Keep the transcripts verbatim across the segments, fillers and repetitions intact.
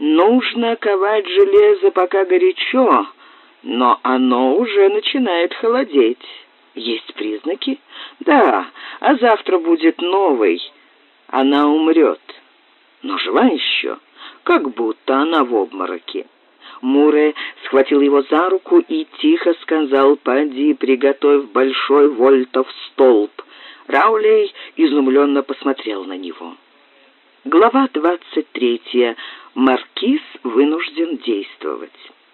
Нужно ковать железо, пока горячо, но оно уже начинает холодеть. Есть признаки? Да, а завтра будет новый. Она умрет. Но жива еще, как будто она в обмороке. Муре схватил его за руку и тихо сказал: «Поди, приготовь большой вольтов столб». Раулей изумленно посмотрел на него. Глава двадцать третья. Маркиз вынужден действовать.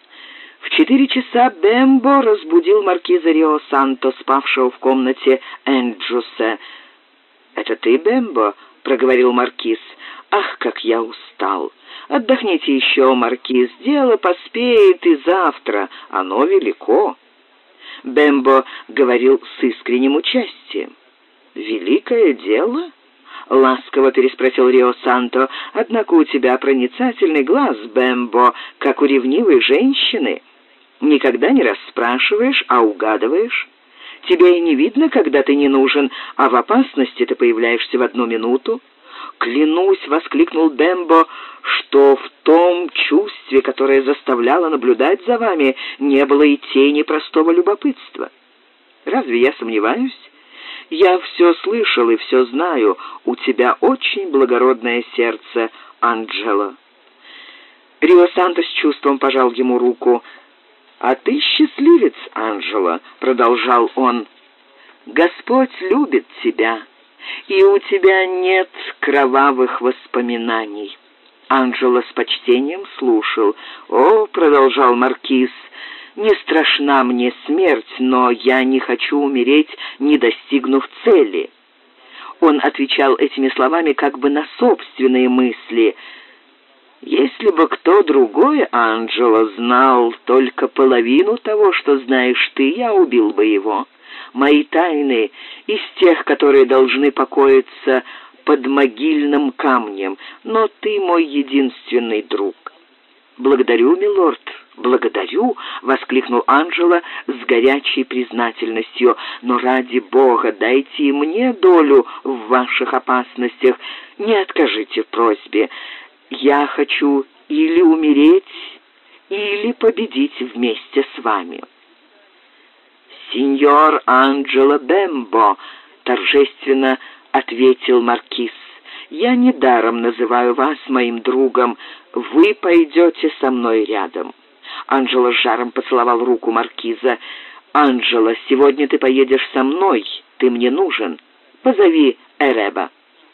В четыре часа Бембо разбудил маркиза Рио-Санто, спавшего в комнате Энджуса. «Это ты, Бембо?» — проговорил маркиз. «Ах, как я устал! Отдохните еще, маркиз, дело поспеет и завтра, оно велико». Бембо говорил с искренним участием. «Великое дело?» — ласково переспросил Рио-Санто. «Однако у тебя проницательный глаз, Бембо, как у ревнивой женщины. Никогда не расспрашиваешь, а угадываешь. Тебя и не видно, когда ты не нужен, а в опасности ты появляешься в одну минуту». «Клянусь!» — воскликнул Бембо, что в том чувстве, которое заставляло наблюдать за вами, не было и тени простого любопытства. Разве я сомневаюсь? Я все слышал и все знаю. У тебя очень благородное сердце, Анджело». Рио-Санто с чувством пожал ему руку. «А ты счастливец, Анджело», — продолжал он. «Господь любит тебя, и у тебя нет кровавых воспоминаний». Анджело с почтением слушал. «О», — продолжал маркиз, — «не страшна мне смерть, но я не хочу умереть, не достигнув цели». Он отвечал этими словами как бы на собственные мысли. «Если бы кто другой, Анджело, знал только половину того, что знаешь ты, я убил бы его. Мои тайны из тех, которые должны покоиться под могильным камнем, но ты мой единственный друг». «Благодарю, милорд, благодарю», — воскликнул Анджело с горячей признательностью. «Но ради Бога, дайте и мне долю в ваших опасностях. Не откажите в просьбе. Я хочу или умереть, или победить вместе с вами». «Сеньор Анджело Бембо», — торжественно ответил маркиз, — «я недаром называю вас моим другом. Вы пойдете со мной рядом». Анджело с жаром поцеловал руку маркиза. «Анджело, сегодня ты поедешь со мной. Ты мне нужен. Позови Эреба».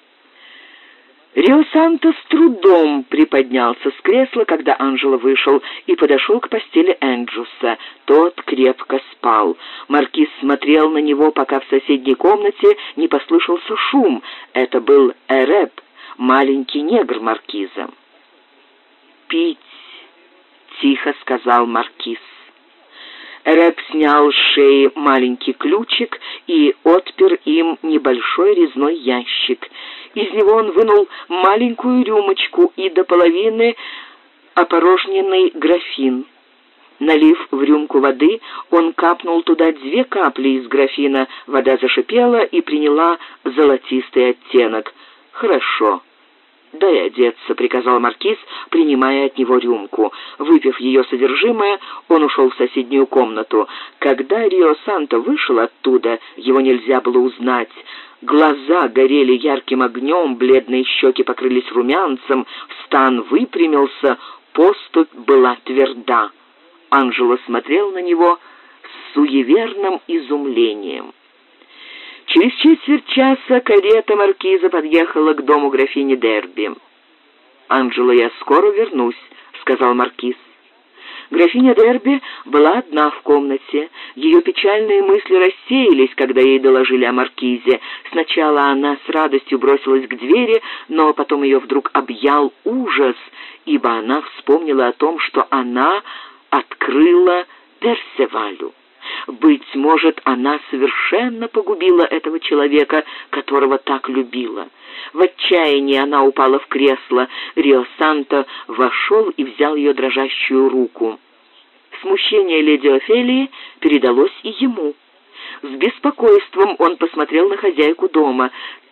Рио-Санто с трудом приподнялся с кресла, когда Анджело вышел, и подошел к постели Энджуса. Тот крепко спал. Маркиз смотрел на него, пока в соседней комнате не послышался шум. Это был Эреб, маленький негр маркиза. «Пить», — тихо сказал маркиз. Эреб снял с шеи маленький ключик и отпер им небольшой резной ящик. Из него он вынул маленькую рюмочку и до половины опорожненный графин. Налив в рюмку воды, он капнул туда две капли из графина. Вода зашипела и приняла золотистый оттенок. «Хорошо. Дай одеться», — приказал маркиз, принимая от него рюмку. Выпив ее содержимое, он ушел в соседнюю комнату. Когда Рио-Санто вышел оттуда, его нельзя было узнать. Глаза горели ярким огнем, бледные щеки покрылись румянцем, стан выпрямился, поступь была тверда. Анджело смотрел на него с суеверным изумлением. Через четверть часа карета маркиза подъехала к дому графини Дерби. «Анджело, я скоро вернусь», — сказал маркиз. Графиня Дерби была одна в комнате. Ее печальные мысли рассеялись, когда ей доложили о маркизе. Сначала она с радостью бросилась к двери, но потом ее вдруг объял ужас, ибо она вспомнила о том, что она открыла Персевалю. Быть может, она совершенно погубила этого человека, которого так любила. В отчаянии она упала в кресло. Рио-Санто вошел и взял ее дрожащую руку. Смущение леди Офелии передалось и ему. С беспокойством он посмотрел на хозяйку дома.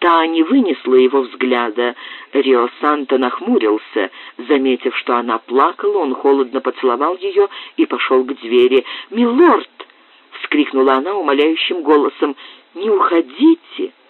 Та не вынесла его взгляда. Рио Санто нахмурился. Заметив, что она плакала, он холодно поцеловал ее и пошел к двери. «Милорд!» — вскрикнула она умоляющим голосом. «Не уходите!»